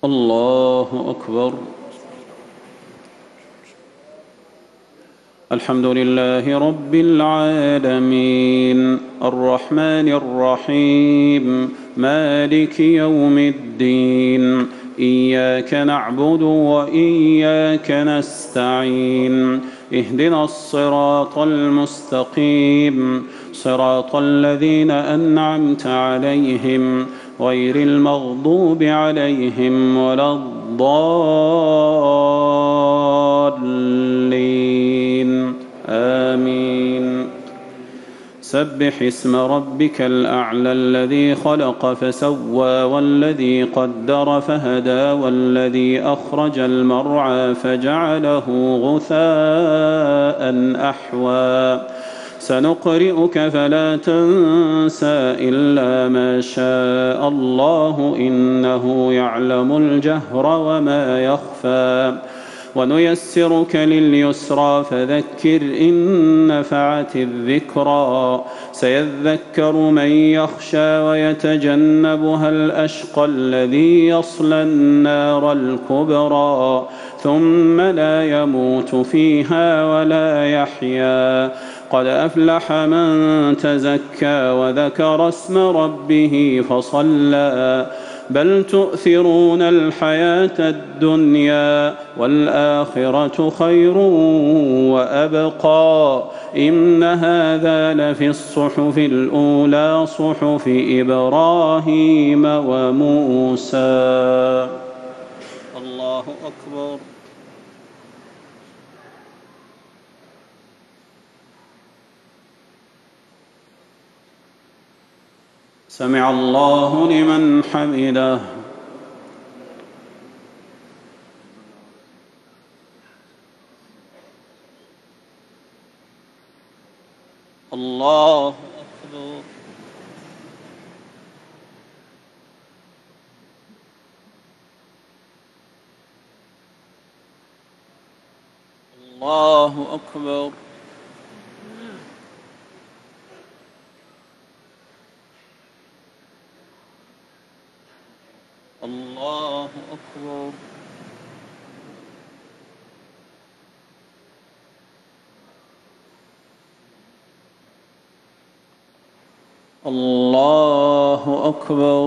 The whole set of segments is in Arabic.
الله أكبر. الحمد لله رب العالمين الرحمن الرحيم مالك يوم الدين إياك نعبد وإياك نستعين اهدنا الصراط المستقيم صراط الذين أنعمت عليهم غير المغضوب عليهم ولا الضالين آمين. سبح اسم ربك الأعلى الذي خلق فسوى والذي قدر فهدى والذي أخرج المرعى فجعله غثاء أحوى سنقرئك فلا تنسى إلا ما شاء الله إنه يعلم الجهر وما يخفى ونيسرك لليسرى فذكر إن نفعت الذكرى سيذكر من يخشى ويتجنبها الأشقى الذي يصلى النار الكبرى ثم لا يموت فيها ولا يحيا قد أفلح من تزكى وذكر اسم ربه فصلى بل تؤثرون الحياة الدنيا والآخرة خير وأبقى إن هذا لفي الصحف الأولى صحف إبراهيم وموسى. الله أكبر. سمع الله لمن حمده. الله أكبر. الله أكبر. الله أكبر. الله أكبر.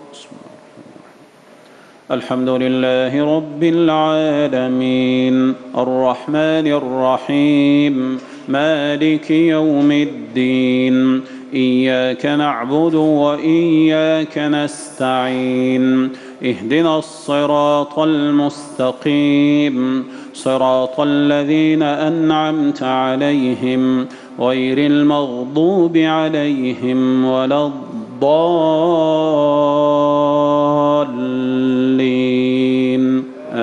الحمد لله رب العالمين الرحمن الرحيم مالك يوم الدين إياك نعبد وإياك نستعين اهدنا الصراط المستقيم صراط الذين أنعمت عليهم غير المغضوب عليهم ولا الضالين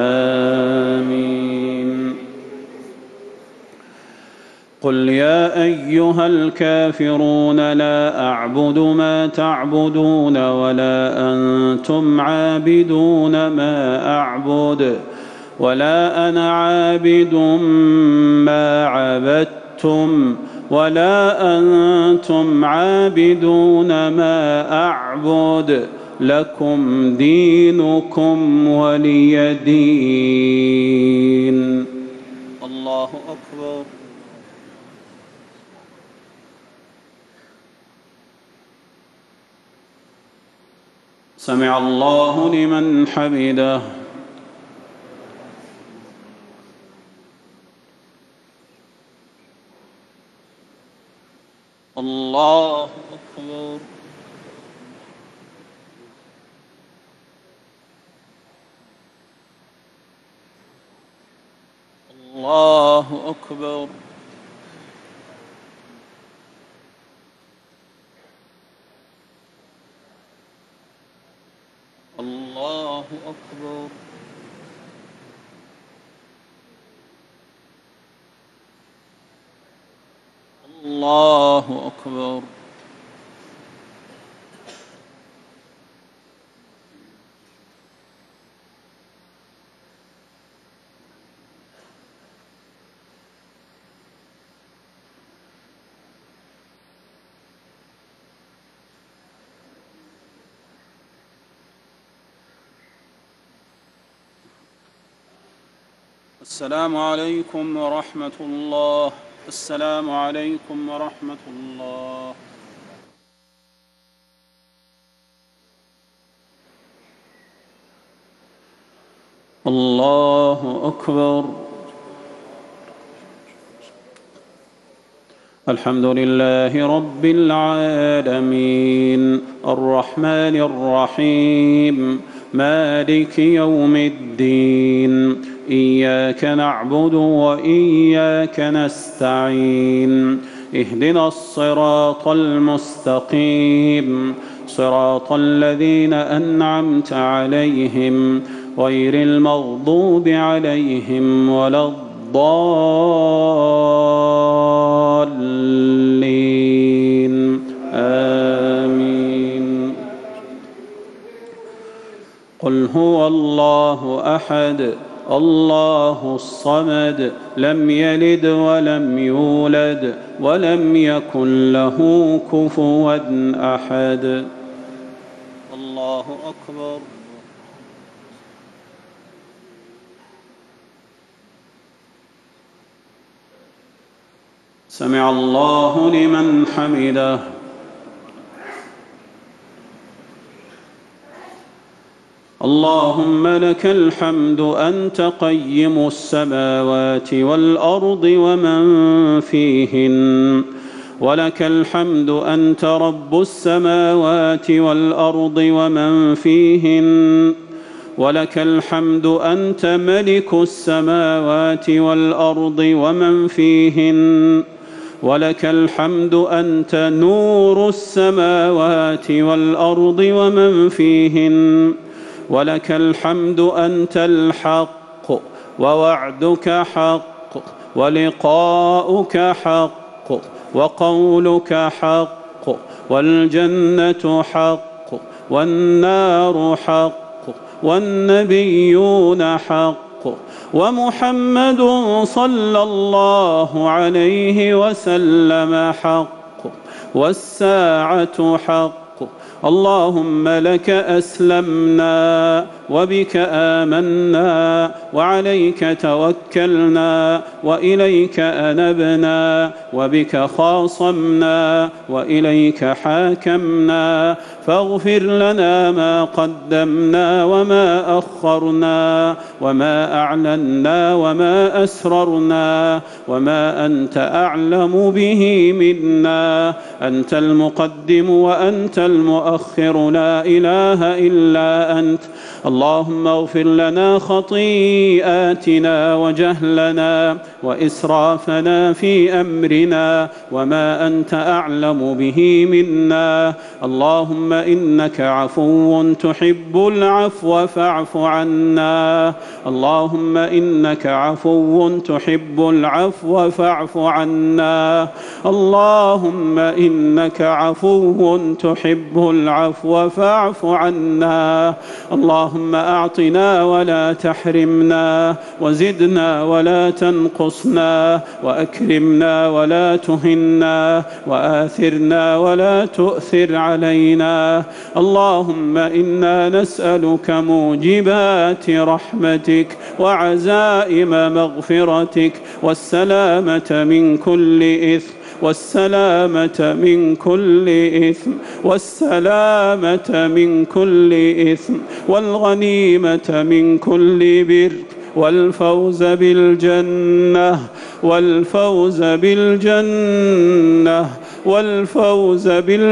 آمين. قل يا أيها الكافرون لا أعبد ما تعبدون ولا أنتم عابدون ما أعبد ولا أنا عابد ما عبدتم ولا أنتم عابدون ما أعبد لكم دينكم ولي دين. الله أكبر. سمع الله لمن حمده. الله أكبر. الله أكبر. الله أكبر. الله أكبر. السلام عليكم ورحمة الله. السلام عليكم ورحمة الله. الله أكبر. الحمد لله رب العالمين الرحمن الرحيم مالك يوم الدين إياك نعبد وإياك نستعين اهدنا الصراط المستقيم صراط الذين أنعمت عليهم غير المغضوب عليهم ولا الضالين آمين. قل هو الله أحد الله الصمد لم يلد ولم يولد ولم يكن له كفوا أحد. الله أكبر. سمع الله لمن حمده. اللهم لك الحمد أنت قيم السماوات والأرض ومن فيهن، ولك الحمد أنت رب السماوات والأرض ومن فيهن، ولك الحمد أنت ملك السماوات والأرض ومن فيهن، ولك الحمد أنت نور السماوات والأرض ومن فيهن، ولك الحمد أنت الحق ووعدك حق ولقاؤك حق وقولك حق والجنة حق والنار حق والنبيون حق ومحمد صلى الله عليه وسلم حق والساعة حق. اللهم لك أسلمنا وبك آمنا وعليك توكلنا وإليك أنبنا وبك خاصمنا وإليك حاكمنا، فاغفر لنا ما قدمنا وما أخرنا وما أعلنا وما أسررنا وما أنت أعلم به منا. أنت المقدم وأنت المؤخر لا إله إلا أنت. اللهم اغفر لنا خطيئاتنا وجهلنا وإسرافنا في أمرنا وما أنت أعلم به منا. اللهم إنك عفو تحب العفو فاعف عنا. اللهم إنك عفو تحب العفو فاعف عنا. اللهم إنك عفو تحب العفو فاعف عنا. اللهم أعطنا ولا تحرمنا وزدنا ولا تنقصنا وأكرمنا ولا تهنا وآثرنا ولا تؤثر علينا. اللهم إنا نسألك موجبات رحمتك وعزائم مغفرتك والسلامة من كل إثم والسلامة من كل إثم والسلامة من كل إثم والغنيمة من كل بر والفوز بالجنة والفوز بالجنة والفوز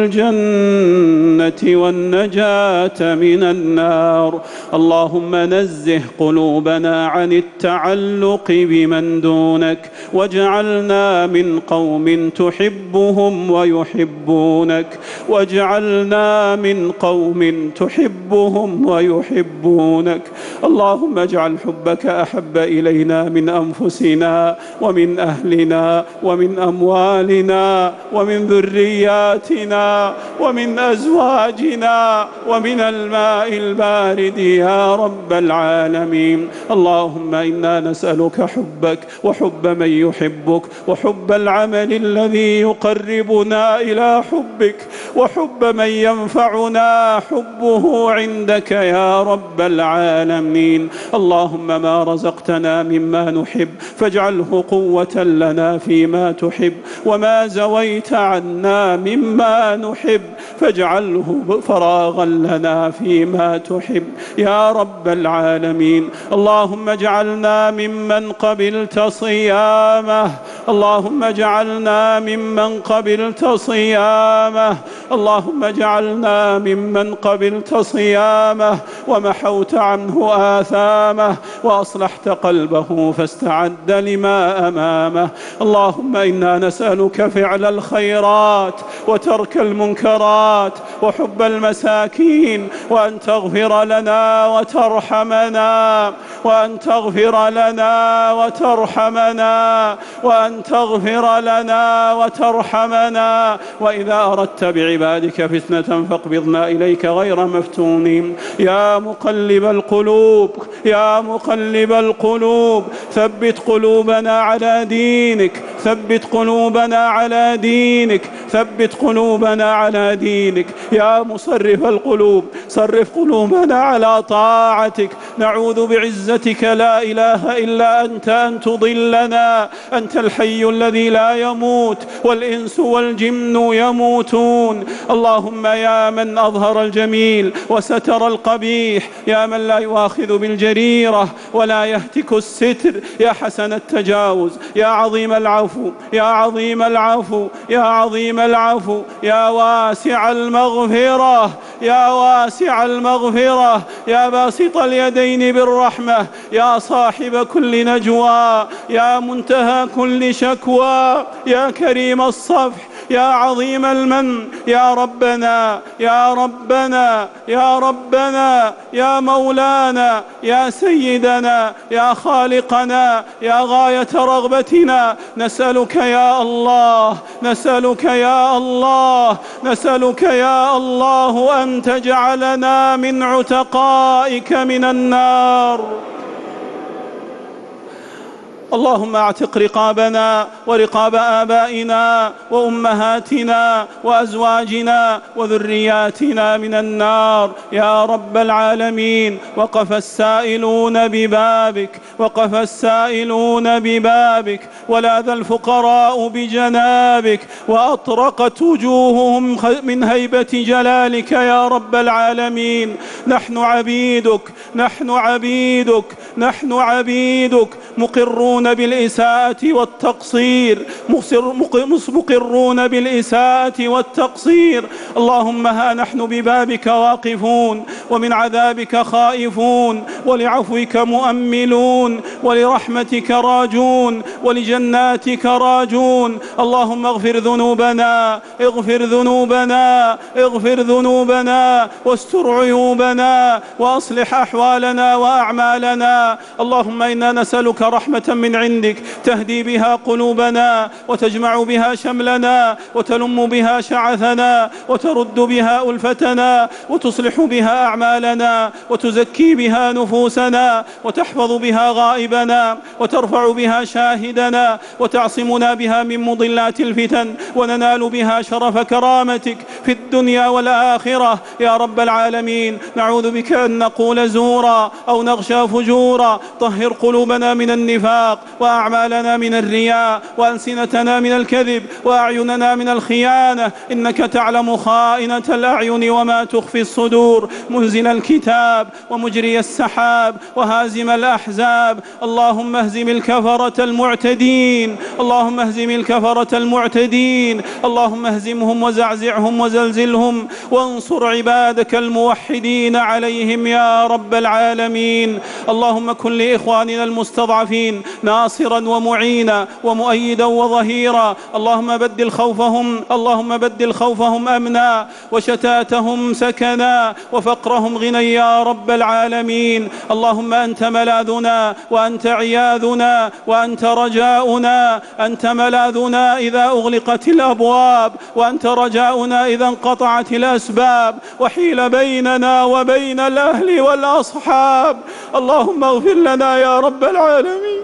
بالجنة والنجاة من النار. اللهم نزه قلوبنا عن التعلق بمن دونك واجعلنا من قوم تحبهم ويحبونك واجعلنا من قوم تحبهم ويحبونك. اللهم اجعل حبك أحب إلينا من أنفسنا ومن أهلنا ومن أموالنا ومن ذرياتنا ومن أزواجنا ومن الماء البارد يا رب العالمين. اللهم إنا نسألك حبك وحب من يحبك وحب العمل الذي يقربنا إلى حبك وحب من ينفعنا حبه عندك يا رب العالمين. اللهم ما رزقتنا مما نحب فاجعله قوة لنا فيما تحب، وما زويت عنا مما نحب فاجعله فراغا لنا فيما تحب يا رب العالمين. اللهم اجعلنا ممن قبلت صيامه، اللهم اجعلنا ممن قبلت صيامه، اللهم اجعلنا ممن قبلت صيامه ومحوت عنه آثامه وأصلحت قلبه فاستعد لما أمامه. اللهم إنا نسألك فعل الخيرات وترك المنكرات وحب المساكين، وأن تغفر لنا وترحمنا، وأن تغفر لنا وترحمنا، وأن تغفر لنا وترحمنا. وإذا أردت بعبادك فتنة فاقبضنا إليك غير مفتونين. يا مقلب القلوب، يا مقلب القلوب ثبت قلوبنا على دينك، ثبت قلوبنا على دينك، ثبت قلوبنا على دينك. يا مصرف القلوب صرف قلوبنا على طاعتك. نعوذ بعزتك لا إله إلا أنت أن تضلنا. أنت الحي الذي لا يموت والإنس والجن يموتون. اللهم يا من أظهر الجميل وستر القبيح، يا من لا يؤاخذ بالجريرة ولا يهتك الستر، يا حسن التجاوز، يا عظيم العفو، يا عظيم العفو، يا عظيم العفو، يا واسع المغفرة، يا واسع المغفرة، يا باسط اليدين بالرحمة، يا صاحب كل نجوى، يا منتهى كل شكوى، يا كريم الصفح، يا عظيم المن، يا ربنا يا ربنا يا ربنا يا مولانا يا سيدنا يا خالقنا يا غاية رغبتنا. نسألك يا الله، نسألك يا الله، نسألك يا الله أن تجعلنا من عتقائك من النار. اللهم اعتق رقابنا ورقاب آبائنا وأمهاتنا وأزواجنا وذرياتنا من النار يا رب العالمين. وقف السائلون ببابك، وقف السائلون ببابك، ولاذ الفقراء بجنابك، وأطرقت وجوههم من هيبة جلالك يا رب العالمين. نحن عبيدك، نحن عبيدك، نحن عبيدك، مقرون بالإساءة والتقصير، مقرون بالإساءة والتقصير. اللهم ها نحن ببابك واقفون، ومن عذابك خائفون، ولعفوك مؤملون، ولرحمتك راجون، ولجناتك راجون. اللهم اغفر ذنوبنا، اغفر ذنوبنا، اغفر ذنوبنا، واستر عيوبنا، وأصلح أحوالنا وأعمالنا. اللهم إنا نسألك رحمة من عندك تهدي بها قلوبنا، وتجمع بها شملنا، وتلم بها شعثنا، وترد بها ألفتنا، وتصلح بها أعمالنا، وتزكي بها نفوسنا، وتحفظ بها غائبنا، وترفع بها شاهدنا، وتعصمنا بها من مضلات الفتن، وننال بها شرف كرامتك في الدنيا والآخرة يا رب العالمين. نعوذ بك أن نقول زورا أو نغشى فجورا. طهر قلوبنا من النفاق، وأعمالنا من الرياء، وألسنتنا من الكذب، وأعيننا من الخيانة. إنك تعلم خائنة الأعين وما تخفي الصدور. منزل الكتاب ومجري السحاب وهازم الأحزاب. اللهم اهزم الكفرة المعتدين، اللهم اهزم الكفرة المعتدين، اللهم اهزمهم وزعزعهم وزلزلهم، وانصر عبادك الموحدين عليهم يا رب العالمين. اللهم كن لإخواننا المستضعفين ناصرا ومعينا ومؤيدا وظهيرا. اللهم بدل خوفهم، اللهم بدل خوفهم أمنا، وشتاتهم سكنا، وفقرهم غنى يا رب العالمين. اللهم أنت ملاذنا، وأنت عياذنا، وأنت رجاؤنا، أنت ملاذنا إذا أغلقت الأبواب، وأنت رجاؤنا إذا انقطعت الأسباب وحيل بيننا وبين الأهل والأصحاب. اللهم اغفر لنا يا رب العالمين.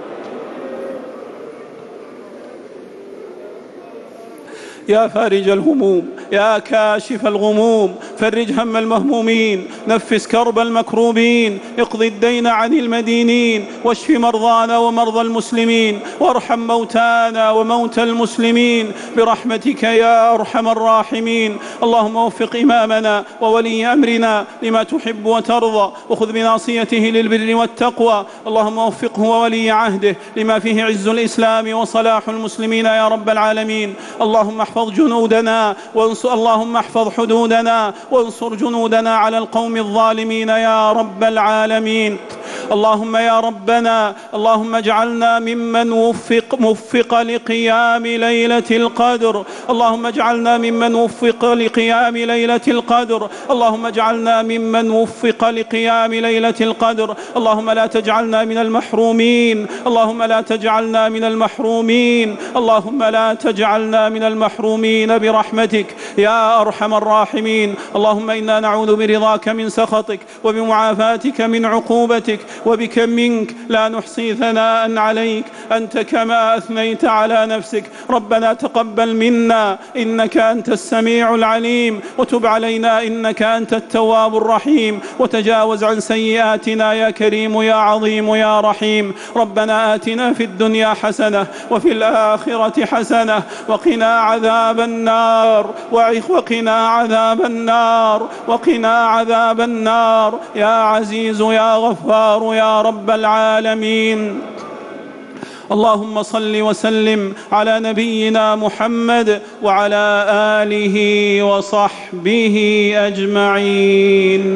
يا فارج الهموم، يا كاشف الغموم، فرج هم المهمومين، نفس كرب المكروبين، اقض الدين عن المدينين، واشف مرضانا ومرضى المسلمين، وارحم موتانا وموتى المسلمين برحمتك يا أرحم الراحمين. اللهم وفق إمامنا وولي أمرنا لما تحب وترضى، وخذ بناصيته للبر والتقوى. اللهم وفقه وولي عهده لما فيه عز الإسلام وصلاح المسلمين يا رب العالمين. اللهم احفظ جنودنا اللهم احفظ حدودنا وانصر جنودنا على القوم الظالمين يا رب العالمين. اللهم يا ربنا، اللهم اجعلنا ممن وفق لقيام ليلة القدر. اللهم اجعلنا ممن وفق لقيام ليلة القدر. اللهم اجعلنا ممن وفق لقيام ليلة القدر. اللهم لا تجعلنا من المحرومين، اللهم لا تجعلنا من المحرومين، اللهم لا تجعلنا من المحرومين برحمتك يا أرحم الراحمين. اللهم إنا نعوذ برضاك من سخطك وبمعافاتك من عقوبتك، وبك منك لا نحصي ثناء عليك أنت كما أثنيت على نفسك. ربنا تقبل منا إنك أنت السميع العليم، وتب علينا إنك أنت التواب الرحيم، وتجاوز عن سيئاتنا يا كريم يا عظيم يا رحيم. ربنا آتنا في الدنيا حسنة وفي الآخرة حسنة وقنا عذاب النار، وقنا عذاب النار، وقنا عذاب النار يا عزيز يا غفار يا رب العالمين. اللهم صل وسلم على نبينا محمد وعلى آله وصحبه أجمعين.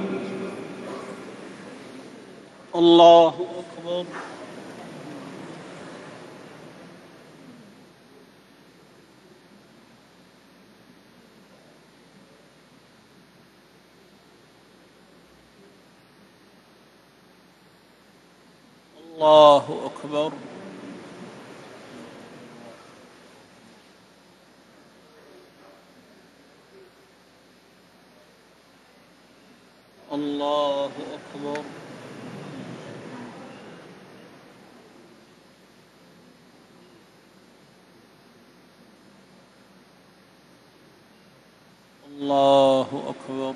الله أكبر. الله أكبر. الله أكبر. الله أكبر.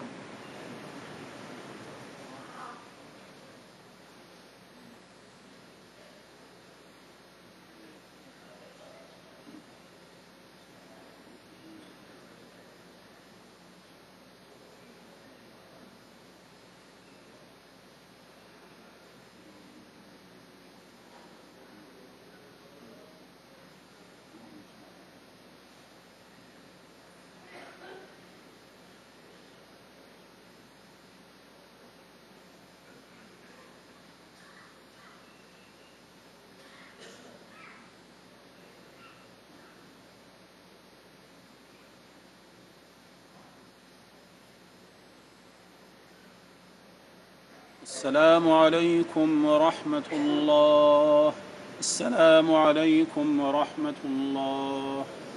السلام عليكم ورحمة الله. السلام عليكم ورحمة الله.